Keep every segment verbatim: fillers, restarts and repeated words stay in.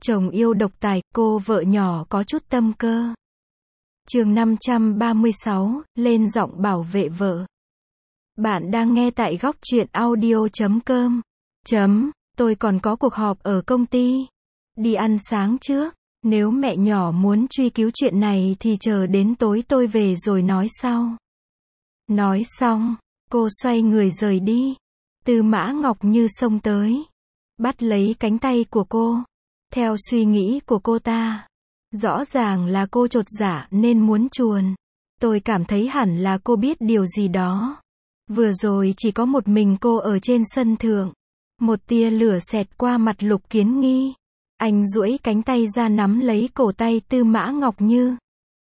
Chồng yêu độc tài, cô vợ nhỏ có chút tâm cơ. Chương năm trăm ba mươi sáu, lên giọng bảo vệ vợ. Bạn đang nghe tại góc truyện audio chấm com. Chấm, tôi còn có cuộc họp ở công ty. Đi ăn sáng trước. Nếu mẹ nhỏ muốn truy cứu chuyện này thì chờ đến tối tôi về rồi nói sau. Nói xong, cô xoay người rời đi. Tư Mã Ngọc Như xông tới, bắt lấy cánh tay của cô. Theo suy nghĩ của cô ta, rõ ràng là cô chột dạ nên muốn chuồn. Tôi cảm thấy hẳn là cô biết điều gì đó. Vừa rồi chỉ có một mình cô ở trên sân thượng. Một tia lửa xẹt qua mặt Lục Kiến Nghi. Anh duỗi cánh tay ra nắm lấy cổ tay Tư Mã Ngọc Như.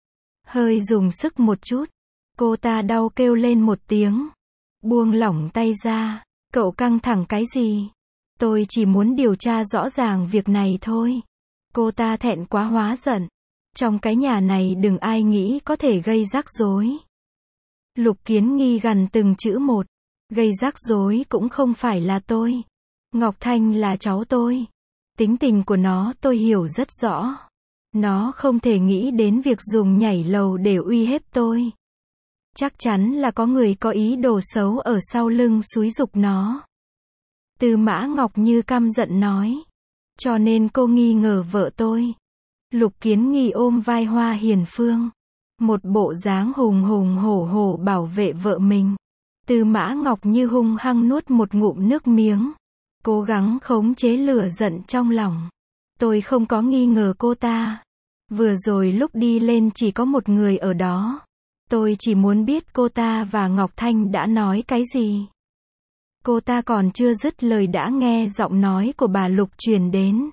Hơi dùng sức một chút. Cô ta đau kêu lên một tiếng. Buông lỏng tay ra. Cậu căng thẳng cái gì? Tôi chỉ muốn điều tra rõ ràng việc này thôi. Cô ta thẹn quá hóa giận. Trong cái nhà này đừng ai nghĩ có thể gây rắc rối. Lục Kiến Nghi gằn từng chữ một. Gây rắc rối cũng không phải là tôi. Ngọc Thanh là cháu tôi. Tính tình của nó tôi hiểu rất rõ. Nó không thể nghĩ đến việc dùng nhảy lầu để uy hiếp tôi. Chắc chắn là có người có ý đồ xấu ở sau lưng xúi giục nó. Tư Mã Ngọc Như căm giận nói. Cho nên cô nghi ngờ vợ tôi. Lục Kiến Nghi ôm vai Hoa Hiền Phương. Một bộ dáng hùng hùng hổ hổ bảo vệ vợ mình. Tư Mã Ngọc Như hung hăng nuốt một ngụm nước miếng. Cố gắng khống chế lửa giận trong lòng. Tôi không có nghi ngờ cô ta. Vừa rồi lúc đi lên chỉ có một người ở đó. Tôi chỉ muốn biết cô ta và Ngọc Thanh đã nói cái gì. Cô ta còn chưa dứt lời đã nghe giọng nói của bà Lục truyền đến.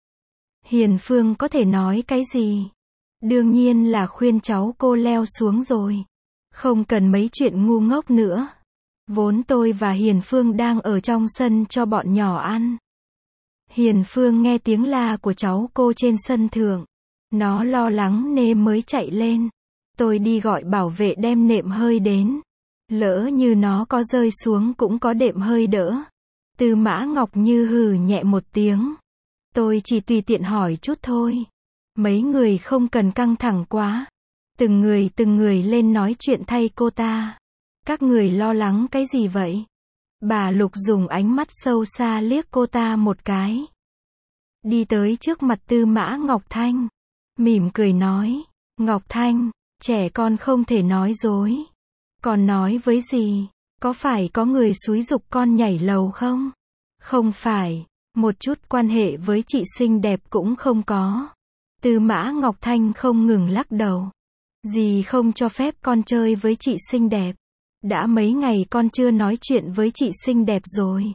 Hiền Phương có thể nói cái gì? Đương nhiên là khuyên cháu cô leo xuống rồi. Không cần mấy chuyện ngu ngốc nữa. Vốn tôi và Hiền Phương đang ở trong sân cho bọn nhỏ ăn. Hiền Phương nghe tiếng la của cháu cô trên sân thượng. Nó lo lắng nên mới chạy lên. Tôi đi gọi bảo vệ đem nệm hơi đến. Lỡ như nó có rơi xuống cũng có đệm hơi đỡ. Tư Mã Ngọc Như hừ nhẹ một tiếng. Tôi chỉ tùy tiện hỏi chút thôi. Mấy người không cần căng thẳng quá. Từng người từng người lên nói chuyện thay cô ta. Các người lo lắng cái gì vậy? Bà Lục dùng ánh mắt sâu xa liếc cô ta một cái. Đi tới trước mặt Tư Mã Ngọc Thanh. Mỉm cười nói. Ngọc Thanh, trẻ con không thể nói dối. Còn nói với gì? Có phải có người xúi giục con nhảy lầu không? Không phải. Một chút quan hệ với chị xinh đẹp cũng không có. Tư Mã Ngọc Thanh không ngừng lắc đầu. Dì không cho phép con chơi với chị xinh đẹp. Đã mấy ngày con chưa nói chuyện với chị xinh đẹp rồi.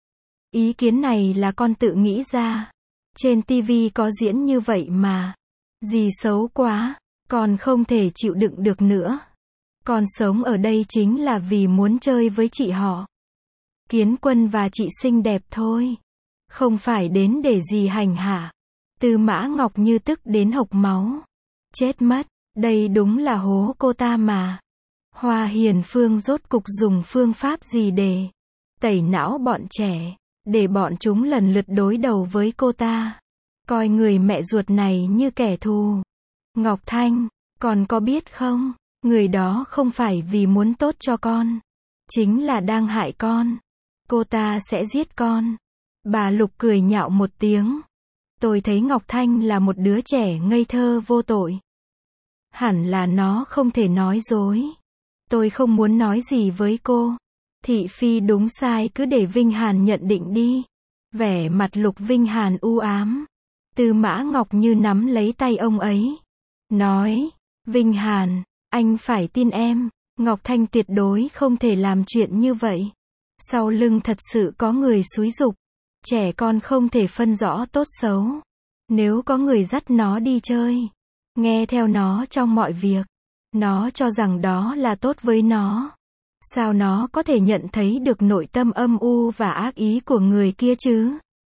Ý kiến này là con tự nghĩ ra. Trên tivi có diễn như vậy mà. Dì xấu quá. Con không thể chịu đựng được nữa. Con sống ở đây chính là vì muốn chơi với chị họ. Kiến Quân và chị xinh đẹp thôi. Không phải đến để gì hành hạ. Tư Mã Ngọc Như tức đến hộc máu. Chết mất, đây đúng là hố cô ta mà. Hoa Hiền Phương rốt cục dùng phương pháp gì để tẩy não bọn trẻ, để bọn chúng lần lượt đối đầu với cô ta. Coi người mẹ ruột này như kẻ thù. Ngọc Thanh, con có biết không, người đó không phải vì muốn tốt cho con. Chính là đang hại con. Cô ta sẽ giết con. Bà Lục cười nhạo một tiếng. Tôi thấy Ngọc Thanh là một đứa trẻ ngây thơ vô tội. Hẳn là nó không thể nói dối. Tôi không muốn nói gì với cô. Thị phi đúng sai cứ để Vinh Hàn nhận định đi. Vẻ mặt Lục Vinh Hàn u ám. Tư Mã Ngọc Như nắm lấy tay ông ấy. Nói, Vinh Hàn, anh phải tin em. Ngọc Thanh tuyệt đối không thể làm chuyện như vậy. Sau lưng thật sự có người xúi giục. Trẻ con không thể phân rõ tốt xấu. Nếu có người dắt nó đi chơi, nghe theo nó trong mọi việc, nó cho rằng đó là tốt với nó. Sao nó có thể nhận thấy được nội tâm âm u và ác ý của người kia chứ?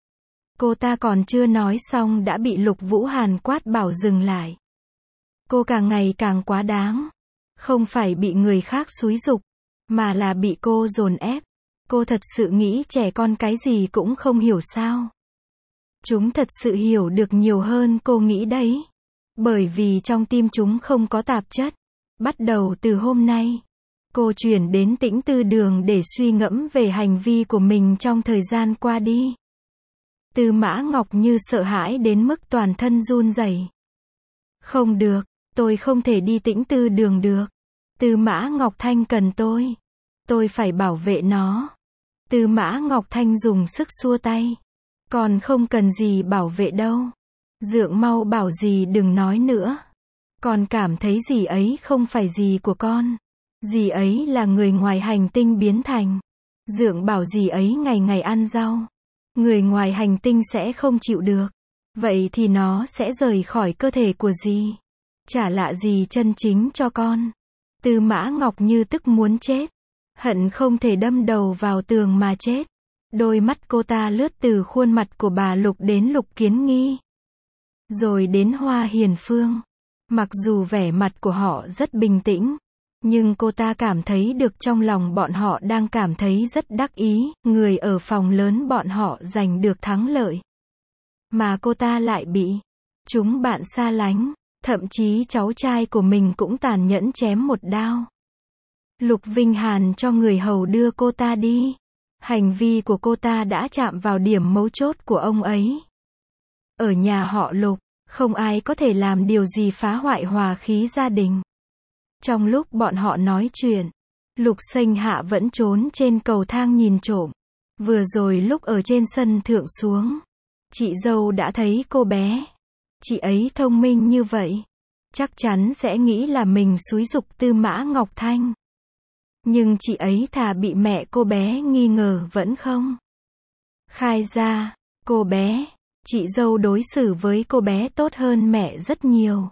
Cô ta còn chưa nói xong đã bị Lục Vũ Hàn quát bảo dừng lại. Cô càng ngày càng quá đáng. Không phải bị người khác xúi giục, mà là bị cô dồn ép. Cô thật sự nghĩ trẻ con cái gì cũng không hiểu sao? Chúng thật sự hiểu được nhiều hơn cô nghĩ đấy. Bởi vì trong tim chúng không có tạp chất. Bắt đầu từ hôm nay, cô chuyển đến tĩnh tư đường để suy ngẫm về hành vi của mình trong thời gian qua đi. Tư Mã Ngọc Như sợ hãi đến mức toàn thân run rẩy. Không được, tôi không thể đi tĩnh tư đường được. Tư Mã Ngọc Thanh cần tôi. Tôi phải bảo vệ nó. Tư Mã Ngọc Thanh dùng sức xua tay. Còn không cần gì bảo vệ đâu. Dượng mau bảo dì đừng nói nữa. Con cảm thấy dì ấy không phải dì của con. Dì ấy là người ngoài hành tinh biến thành. Dượng bảo dì ấy ngày ngày ăn rau. Người ngoài hành tinh sẽ không chịu được. Vậy thì nó sẽ rời khỏi cơ thể của dì. Trả lại dì chân chính cho con. Tư Mã Ngọc Như tức muốn chết. Hận không thể đâm đầu vào tường mà chết. Đôi mắt cô ta lướt từ khuôn mặt của bà Lục đến Lục Kiến Nghi. Rồi đến Hoa Hiền Phương. Mặc dù vẻ mặt của họ rất bình tĩnh, nhưng cô ta cảm thấy được trong lòng bọn họ đang cảm thấy rất đắc ý, người ở phòng lớn bọn họ giành được thắng lợi. Mà cô ta lại bị chúng bạn xa lánh, thậm chí cháu trai của mình cũng tàn nhẫn chém một đao. Lục Vinh Hàn cho người hầu đưa cô ta đi. Hành vi của cô ta đã chạm vào điểm mấu chốt của ông ấy. Ở nhà họ Lục, không ai có thể làm điều gì phá hoại hòa khí gia đình. Trong lúc bọn họ nói chuyện, Lục Sinh Hạ vẫn trốn trên cầu thang nhìn trộm. Vừa rồi lúc ở trên sân thượng xuống, chị dâu đã thấy cô bé. Chị ấy thông minh như vậy, chắc chắn sẽ nghĩ là mình xúi giục Tư Mã Ngọc Thanh. Nhưng chị ấy thà bị mẹ cô bé nghi ngờ vẫn không khai ra. Cô bé, chị dâu đối xử với cô bé tốt hơn mẹ rất nhiều.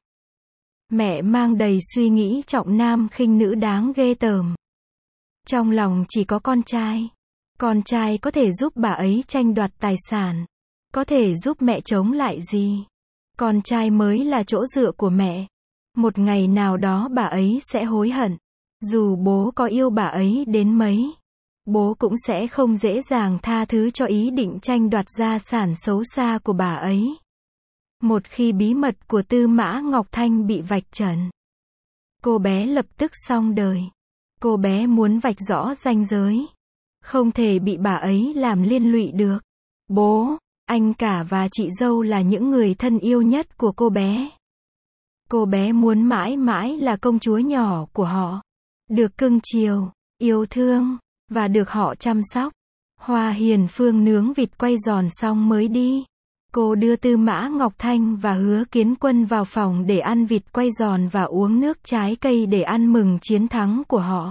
Mẹ mang đầy suy nghĩ trọng nam khinh nữ đáng ghê tởm. Trong lòng chỉ có con trai. Con trai có thể giúp bà ấy tranh đoạt tài sản. Có thể giúp mẹ chống lại gì. Con trai mới là chỗ dựa của mẹ. Một ngày nào đó bà ấy sẽ hối hận. Dù bố có yêu bà ấy đến mấy, bố cũng sẽ không dễ dàng tha thứ cho ý định tranh đoạt gia sản xấu xa của bà ấy. Một khi bí mật của Tư Mã Ngọc Thanh bị vạch trần, cô bé lập tức xong đời. Cô bé muốn vạch rõ ranh giới. Không thể bị bà ấy làm liên lụy được. Bố, anh cả và chị dâu là những người thân yêu nhất của cô bé. Cô bé muốn mãi mãi là công chúa nhỏ của họ. Được cưng chiều, yêu thương, và được họ chăm sóc. Hoa Hiền Phương nướng vịt quay giòn xong mới đi. Cô đưa Tư Mã Ngọc Thanh và Hứa Kiến Quân vào phòng để ăn vịt quay giòn và uống nước trái cây để ăn mừng chiến thắng của họ.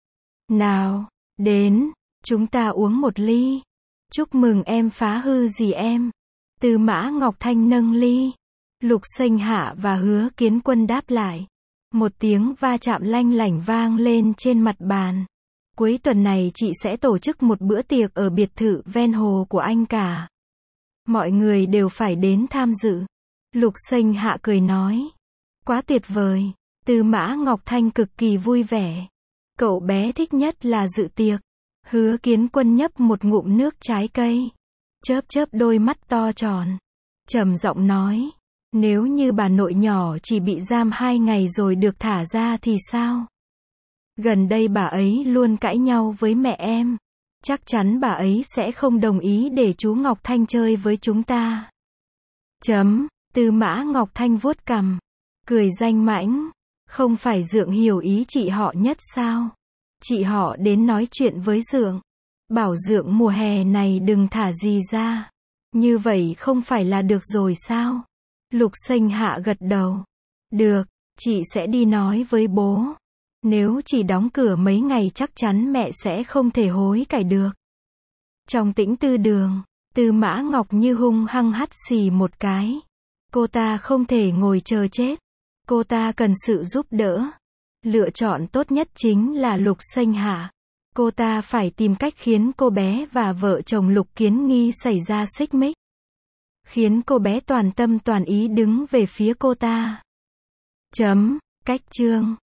Nào, đến, chúng ta uống một ly. Chúc mừng em phá hư gì em. Tư Mã Ngọc Thanh nâng ly. Lục Sinh Hạ và Hứa Kiến Quân đáp lại. Một tiếng va chạm lanh lảnh vang lên trên mặt bàn. Cuối tuần này chị sẽ tổ chức một bữa tiệc ở biệt thự ven hồ của anh cả. Mọi người đều phải đến tham dự. Lục Sinh Hạ cười nói. Quá tuyệt vời. Tư Mã Ngọc Thanh cực kỳ vui vẻ. Cậu bé thích nhất là dự tiệc. Hứa Kiến Quân nhấp một ngụm nước trái cây. Chớp chớp đôi mắt to tròn. Trầm giọng nói. Nếu như bà nội nhỏ chỉ bị giam hai ngày rồi được thả ra thì sao? Gần đây bà ấy luôn cãi nhau với mẹ em. Chắc chắn bà ấy sẽ không đồng ý để chú Ngọc Thanh chơi với chúng ta. Chấm, Tư Mã Ngọc Thanh vuốt cằm. Cười danh mãnh. Không phải Dượng hiểu ý chị họ nhất sao? Chị họ đến nói chuyện với Dượng. Bảo Dượng mùa hè này đừng thả gì ra. Như vậy không phải là được rồi sao? Lục Sinh Hạ gật đầu. Được, chị sẽ đi nói với bố. Nếu chỉ đóng cửa mấy ngày chắc chắn mẹ sẽ không thể hối cải được. Trong tĩnh tư đường, Tư Mã Ngọc Như hung hăng hắt xì một cái. Cô ta không thể ngồi chờ chết. Cô ta cần sự giúp đỡ. Lựa chọn tốt nhất chính là Lục Sinh Hạ. Cô ta phải tìm cách khiến cô bé và vợ chồng Lục Kiến Nghi xảy ra xích mích. Khiến cô bé toàn tâm toàn ý đứng về phía cô ta. Chấm, cách chương.